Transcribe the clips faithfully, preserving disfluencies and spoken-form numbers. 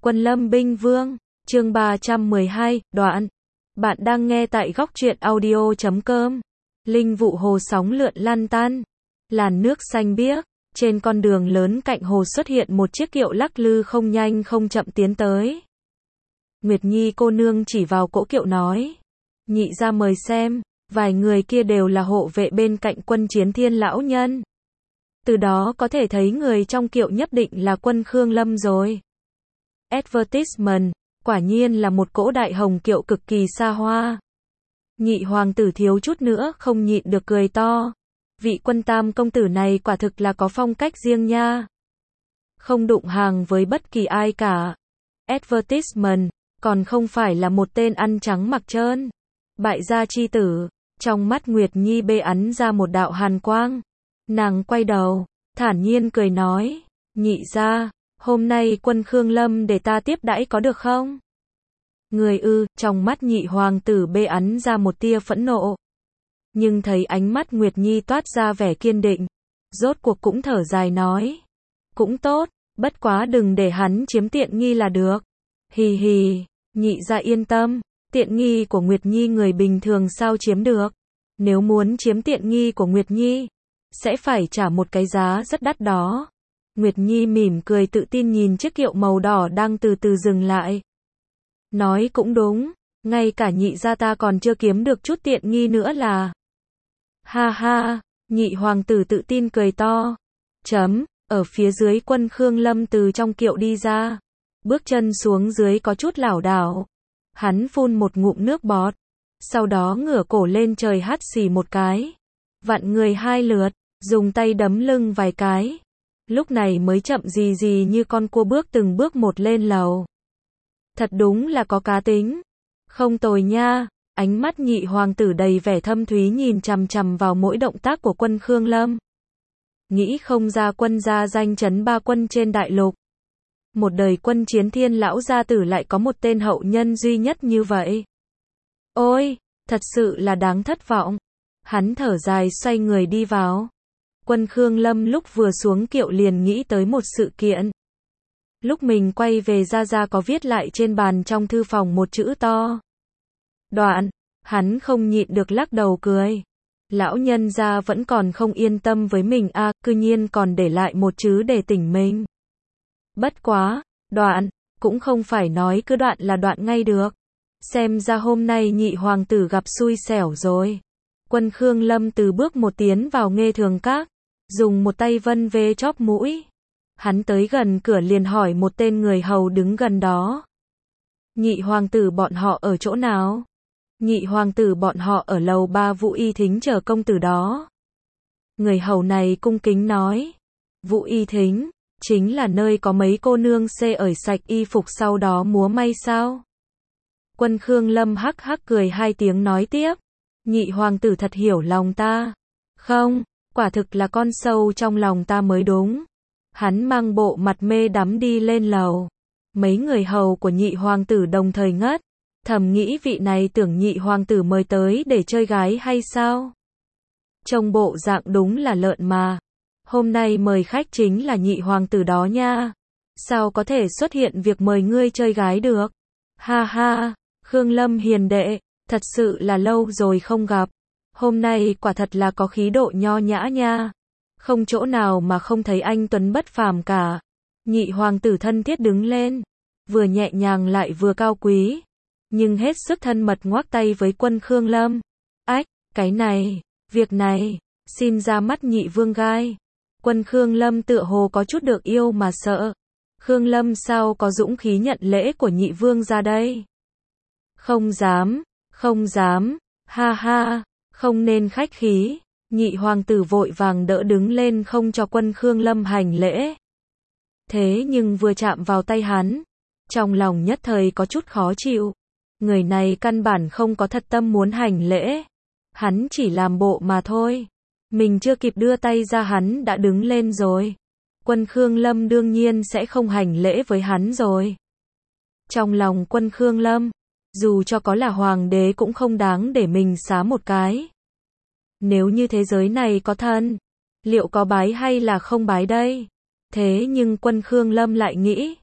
Quân Lâm Binh Vương, chương ba trăm mười hai, đoạn. Bạn đang nghe tại góc truyện audio chấm com. Linh vụ hồ sóng lượn lăn tăn. Làn nước xanh biếc. Trên con đường lớn cạnh hồ xuất hiện một chiếc kiệu lắc lư không nhanh không chậm tiến tới. Nguyệt Nhi cô nương chỉ vào cỗ kiệu nói. Nhị ra mời xem, vài người kia đều là hộ vệ bên cạnh Quân Chiến Thiên lão nhân. Từ đó có thể thấy người trong kiệu nhất định là Quân Khương Lâm rồi. Advertisement, quả nhiên là một cỗ đại hồng kiệu cực kỳ xa hoa. Nhị hoàng tử thiếu chút nữa không nhịn được cười to. Vị Quân tam công tử này quả thực là có phong cách riêng nha. Không đụng hàng với bất kỳ ai cả. Advertisement, còn không phải là một tên ăn trắng mặc trơn. Bại gia chi tử, trong mắt Nguyệt Nhi bê ắn ra một đạo hàn quang. Nàng quay đầu, thản nhiên cười nói, nhị gia, hôm nay Quân Khương Lâm để ta tiếp đãi có được không? Người ư, trong mắt nhị hoàng tử bê ắn ra một tia phẫn nộ. Nhưng thấy ánh mắt Nguyệt Nhi toát ra vẻ kiên định, rốt cuộc cũng thở dài nói, cũng tốt, bất quá đừng để hắn chiếm tiện nghi là được. Hì hì, nhị gia yên tâm, tiện nghi của Nguyệt Nhi người bình thường sao chiếm được? Nếu muốn chiếm tiện nghi của Nguyệt Nhi, sẽ phải trả một cái giá rất đắt đó. Nguyệt Nhi mỉm cười tự tin nhìn chiếc kiệu màu đỏ đang từ từ dừng lại. Nói cũng đúng, ngay cả nhị gia ta còn chưa kiếm được chút tiện nghi nữa là. Ha ha, nhị hoàng tử tự tin cười to. Chấm, ở phía dưới Quân Khương Lâm từ trong kiệu đi ra. Bước chân xuống dưới có chút lảo đảo. Hắn phun một ngụm nước bọt. Sau đó ngửa cổ lên trời hắt xì một cái. Vặn người hai lượt, dùng tay đấm lưng vài cái. Lúc này mới chậm gì gì như con cua bước từng bước một lên lầu. Thật đúng là có cá tính. Không tồi nha, ánh mắt nhị hoàng tử đầy vẻ thâm thúy nhìn chằm chằm vào mỗi động tác của Quân Khương Lâm. Nghĩ không ra quân gia danh chấn ba quân trên đại lục. Một đời Quân Chiến Thiên lão gia tử lại có một tên hậu nhân duy nhất như vậy. Ôi, thật sự là đáng thất vọng. Hắn thở dài xoay người đi vào. Quân Khương Lâm lúc vừa xuống kiệu liền nghĩ tới một sự kiện. Lúc mình quay về ra ra có viết lại trên bàn trong thư phòng một chữ to. Đoạn, hắn không nhịn được lắc đầu cười. Lão nhân gia vẫn còn không yên tâm với mình à, cư nhiên còn để lại một chữ để tỉnh mình. Bất quá, đoạn, cũng không phải nói cứ đoạn là đoạn ngay được. Xem ra hôm nay nhị hoàng tử gặp xui xẻo rồi. Quân Khương Lâm từ bước một tiến vào Nghê Thường Các, dùng một tay vân về chóp mũi. Hắn tới gần cửa liền hỏi một tên người hầu đứng gần đó. Nhị hoàng tử bọn họ ở chỗ nào? Nhị hoàng tử bọn họ ở lầu ba Vũ Y Thính chờ công tử đó. Người hầu này cung kính nói. Vũ Y Thính, chính là nơi có mấy cô nương xê ởi sạch y phục sau đó múa may sao? Quân Khương Lâm hắc hắc cười hai tiếng nói tiếp. Nhị hoàng tử thật hiểu lòng ta. Không, quả thực là con sâu trong lòng ta mới đúng. Hắn mang bộ mặt mê đắm đi lên lầu. Mấy người hầu của nhị hoàng tử đồng thời ngất. Thầm nghĩ vị này tưởng nhị hoàng tử mời tới để chơi gái hay sao? Trông bộ dạng đúng là lợn mà. Hôm nay mời khách chính là nhị hoàng tử đó nha. Sao có thể xuất hiện việc mời ngươi chơi gái được? Ha ha, Khương Lâm hiền đệ, thật sự là lâu rồi không gặp. Hôm nay quả thật là có khí độ nho nhã nha. Không chỗ nào mà không thấy anh tuấn bất phàm cả. Nhị hoàng tử thân thiết đứng lên, vừa nhẹ nhàng lại vừa cao quý, nhưng hết sức thân mật ngoắc tay với Quân Khương Lâm. Ách, cái này, việc này, xin ra mắt nhị vương gai. Quân Khương Lâm tựa hồ có chút được yêu mà sợ. Khương Lâm sao có dũng khí nhận lễ của nhị vương ra đây? Không dám, không dám, ha ha, không nên khách khí. Nhị hoàng tử vội vàng đỡ đứng lên không cho Quân Khương Lâm hành lễ. Thế nhưng vừa chạm vào tay hắn, trong lòng nhất thời có chút khó chịu. Người này căn bản không có thật tâm muốn hành lễ. Hắn chỉ làm bộ mà thôi. Mình chưa kịp đưa tay ra hắn đã đứng lên rồi. Quân Khương Lâm đương nhiên sẽ không hành lễ với hắn rồi. Trong lòng Quân Khương Lâm, dù cho có là hoàng đế cũng không đáng để mình xá một cái. Nếu như thế giới này có thần, liệu có bái hay là không bái đây? Thế nhưng Quân Khương Lâm lại nghĩ,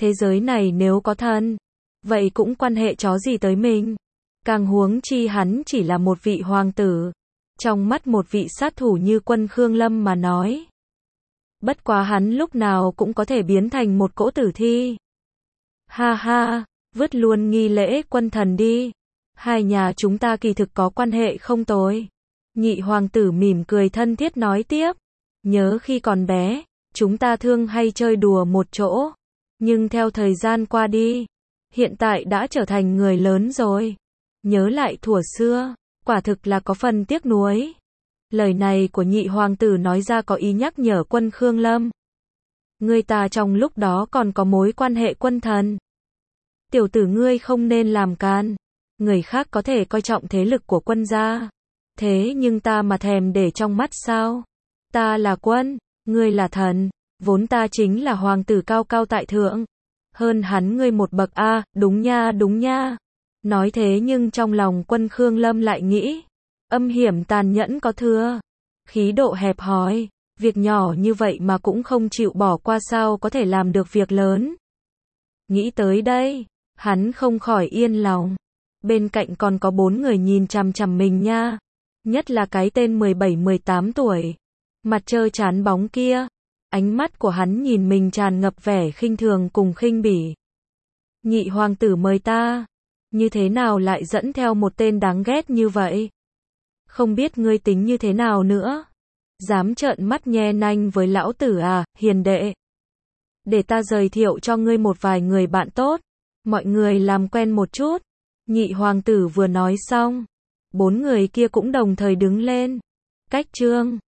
Thế giới này nếu có thần, vậy cũng quan hệ chó gì tới mình. Càng huống chi hắn chỉ là một vị hoàng tử. Trong mắt một vị sát thủ như Quân Khương Lâm mà nói. Bất quá hắn lúc nào cũng có thể biến thành một cỗ tử thi. Ha ha, vứt luôn nghi lễ quân thần đi. Hai nhà chúng ta kỳ thực có quan hệ không tồi. Nhị hoàng tử mỉm cười thân thiết nói tiếp. Nhớ khi còn bé, chúng ta thường hay chơi đùa một chỗ. Nhưng theo thời gian qua đi, hiện tại đã trở thành người lớn rồi. Nhớ lại thuở xưa, quả thực là có phần tiếc nuối. Lời này của nhị hoàng tử nói ra có ý nhắc nhở Quân Khương Lâm. Ngươi ta trong lúc đó còn có mối quan hệ quân thần. Tiểu tử ngươi không nên làm can. Người khác có thể coi trọng thế lực của quân gia. Thế nhưng ta mà thèm để trong mắt sao? Ta là quân, ngươi là thần. Vốn ta chính là hoàng tử cao cao tại thượng. Hơn hắn ngươi một bậc a, à, đúng nha đúng nha. Nói thế nhưng trong lòng Quân Khương Lâm lại nghĩ. Âm hiểm tàn nhẫn có thừa. Khí độ hẹp hòi. Việc nhỏ như vậy mà cũng không chịu bỏ qua sao có thể làm được việc lớn. Nghĩ tới đây, hắn không khỏi yên lòng. Bên cạnh còn có bốn người nhìn chằm chằm mình nha. Nhất là cái tên mười bảy mười tám tuổi. Mặt trơ trán bóng kia. Ánh mắt của hắn nhìn mình tràn ngập vẻ khinh thường cùng khinh bỉ. Nhị hoàng tử mời ta. Như thế nào lại dẫn theo một tên đáng ghét như vậy? Không biết ngươi tính như thế nào nữa? Dám trợn mắt nhe nanh với lão tử à, hiền đệ. Để ta giới thiệu cho ngươi một vài người bạn tốt. Mọi người làm quen một chút. Nhị hoàng tử vừa nói xong. Bốn người kia cũng đồng thời đứng lên. Cách trương.